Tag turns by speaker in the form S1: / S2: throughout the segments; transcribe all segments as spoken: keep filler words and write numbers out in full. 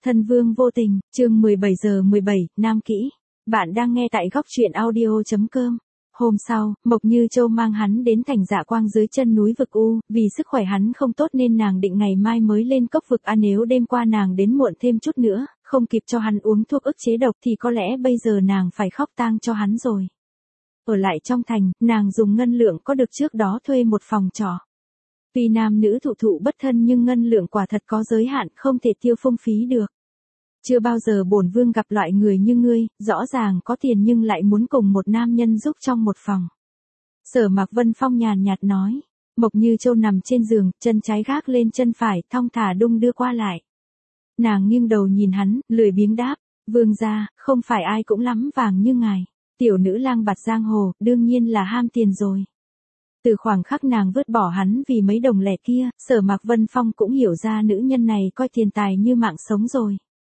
S1: Thân vương vô tình, chương mười bảy giờ mười bảy, Nam Kỹ. Bạn đang nghe tại góc truyện audio.com. Hôm sau, Mộc Như Châu mang hắn đến thành Dạ Quang dưới chân núi vực U, vì sức khỏe hắn không tốt nên nàng định ngày mai mới lên cốc vực A, nếu đêm qua nàng đến muộn thêm chút nữa, không kịp cho hắn uống thuốc ức chế độc thì có lẽ bây giờ nàng phải khóc tang cho hắn rồi. Ở lại trong thành, nàng dùng ngân lượng có được trước đó thuê một phòng trọ. Vì nam nữ thụ thụ bất thân nhưng ngân lượng quả thật có giới hạn, không thể tiêu phung phí được. Chưa bao giờ bổn vương gặp loại người như ngươi, rõ ràng có tiền nhưng lại muốn cùng một nam nhân giúp trong một phòng. Sở Mạc Vân Phong nhàn nhạt nói. Mộc Như Châu nằm trên giường, chân trái gác lên chân phải, thong thả đung đưa qua lại. Nàng nghiêng đầu nhìn hắn, lười biếng đáp, vương gia, không phải ai cũng lắm vàng như ngài. Tiểu nữ lang bạt giang hồ, đương nhiên là ham tiền rồi. Từ khoảng khắc nàng vứt bỏ hắn vì mấy đồng lẻ kia, Sở Mạc Vân Phong cũng hiểu ra nữ nhân này coi tiền tài như mạng sống rồi.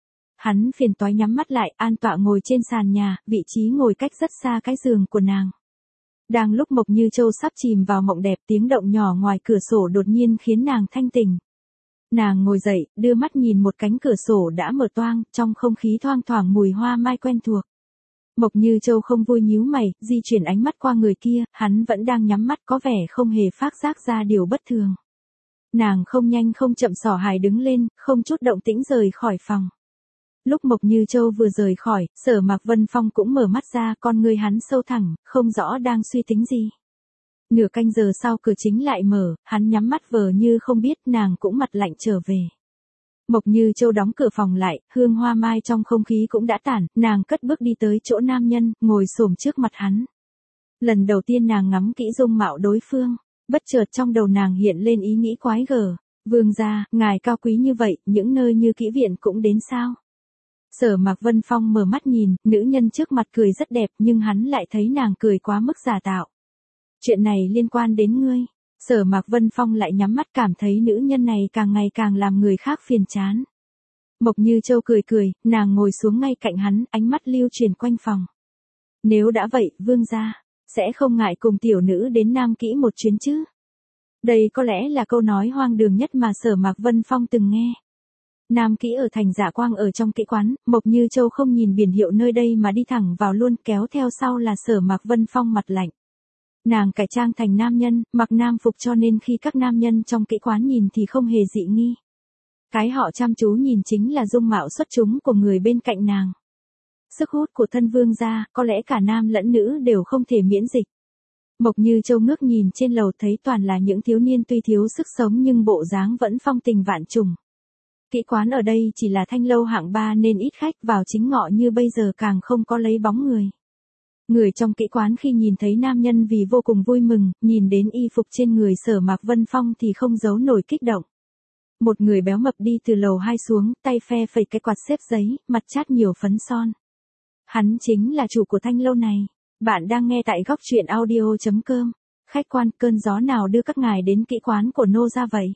S1: Hắn phiền toái nhắm mắt lại, an tọa ngồi trên sàn nhà, vị trí ngồi cách rất xa cái giường của nàng. Đang lúc Mộc Như Châu sắp chìm vào mộng đẹp, tiếng động nhỏ ngoài cửa sổ đột nhiên khiến nàng thanh tỉnh. Nàng ngồi dậy, đưa mắt nhìn một cánh cửa sổ đã mở toang, trong không khí thoang thoảng mùi hoa mai quen thuộc. Mộc Như Châu không vui nhíu mày, di chuyển ánh mắt qua người kia, hắn vẫn đang nhắm mắt có vẻ không hề phát giác ra điều bất thường. Nàng không nhanh không chậm xỏ hài đứng lên, không chút động tĩnh rời khỏi phòng. Lúc Mộc Như Châu vừa rời khỏi, Sở Mạc Vân Phong cũng mở mắt ra, con người hắn sâu thẳm, không rõ đang suy tính gì. Nửa canh giờ sau cửa chính lại mở, hắn nhắm mắt vờ như không biết, nàng cũng mặt lạnh trở về. Mộc Như Châu đóng cửa phòng lại, hương hoa mai trong không khí cũng đã tản, nàng cất bước đi tới chỗ nam nhân, ngồi xổm trước mặt hắn. Lần đầu tiên nàng ngắm kỹ dung mạo đối phương, bất chợt trong đầu nàng hiện lên ý nghĩ quái gở, vương gia, ngài cao quý như vậy, những nơi như kỹ viện cũng đến sao? Sở Mạc Vân Phong mở mắt nhìn, nữ nhân trước mặt cười rất đẹp nhưng hắn lại thấy nàng cười quá mức giả tạo. Chuyện này liên quan đến ngươi. Sở Mạc Vân Phong lại nhắm mắt, cảm thấy nữ nhân này càng ngày càng làm người khác phiền chán. Mộc Như Châu cười cười, nàng ngồi xuống ngay cạnh hắn, ánh mắt lưu truyền quanh phòng. Nếu đã vậy, vương gia, sẽ không ngại cùng tiểu nữ đến Nam Kỹ một chuyến chứ? Đây có lẽ là câu nói hoang đường nhất mà Sở Mạc Vân Phong từng nghe. Nam Kỹ ở thành Dạ Quang, ở trong kỹ quán, Mộc Như Châu không nhìn biển hiệu nơi đây mà đi thẳng vào luôn, kéo theo sau là Sở Mạc Vân Phong mặt lạnh. Nàng cải trang thành nam nhân, mặc nam phục cho nên khi các nam nhân trong kỹ quán nhìn thì không hề dị nghi. Cái họ chăm chú nhìn chính là dung mạo xuất chúng của người bên cạnh nàng. Sức hút của thân vương gia, có lẽ cả nam lẫn nữ đều không thể miễn dịch. Mộc Như Châu ngước nhìn trên lầu thấy toàn là những thiếu niên tuy thiếu sức sống nhưng bộ dáng vẫn phong tình vạn trùng. Kỹ quán ở đây chỉ là thanh lâu hạng ba nên ít khách, vào chính ngọ như bây giờ càng không có lấy bóng người. Người trong kỹ quán khi nhìn thấy nam nhân vì vô cùng vui mừng, nhìn đến y phục trên người Sở Mạc Vân Phong thì không giấu nổi kích động. Một người béo mập đi từ lầu hai xuống, tay phe phẩy cái quạt xếp giấy, mặt chát nhiều phấn son. Hắn chính là chủ của thanh lâu này. Bạn đang nghe tại góc truyện audio.com. Khách quan, cơn gió nào đưa các ngài đến kỹ quán của nô gia vậy?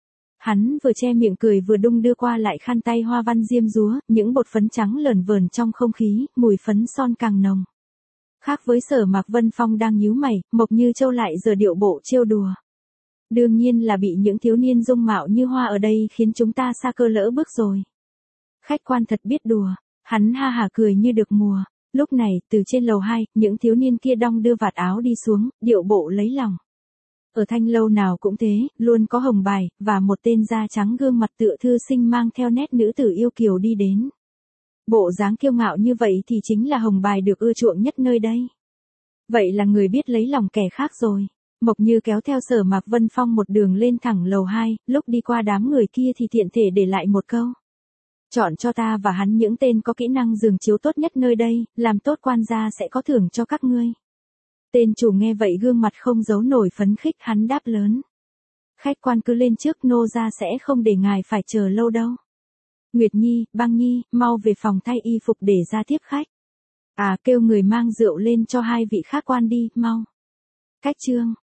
S1: Hắn vừa che miệng cười vừa đung đưa qua lại khăn tay hoa văn diêm dúa, những bột phấn trắng lởn vởn trong không khí, mùi phấn son càng nồng. Khác với Sở Mạc Vân Phong đang nhíu mày, Mộc Như Châu lại giờ điệu bộ trêu đùa. Đương nhiên là bị những thiếu niên dung mạo như hoa ở đây khiến chúng ta sa cơ lỡ bước rồi. Khách quan thật biết đùa, hắn ha hả cười như được mùa. Lúc này, từ trên lầu hai, những thiếu niên kia đong đưa vạt áo đi xuống, điệu bộ lấy lòng. Ở thanh lâu nào cũng thế, luôn có hồng bài, và một tên da trắng gương mặt tựa thư sinh mang theo nét nữ tử yêu kiều đi đến. Bộ dáng kiêu ngạo như vậy thì chính là hồng bài được ưa chuộng nhất nơi đây. Vậy là người biết lấy lòng kẻ khác rồi. Mộc Như kéo theo Sở Mạc Vân Phong một đường lên thẳng lầu hai, lúc đi qua đám người kia thì tiện thể để lại một câu. Chọn cho ta và hắn những tên có kỹ năng giường chiếu tốt nhất nơi đây, làm tốt quan gia sẽ có thưởng cho các ngươi. Tên chủ nghe vậy gương mặt không giấu nổi phấn khích, hắn đáp lớn. Khách quan cứ lên trước, nô gia sẽ không để ngài phải chờ lâu đâu. Nguyệt Nhi, Băng Nhi, mau về phòng thay y phục để ra tiếp khách. À, kêu người mang rượu lên cho hai vị khách quan đi, mau. Cách chương.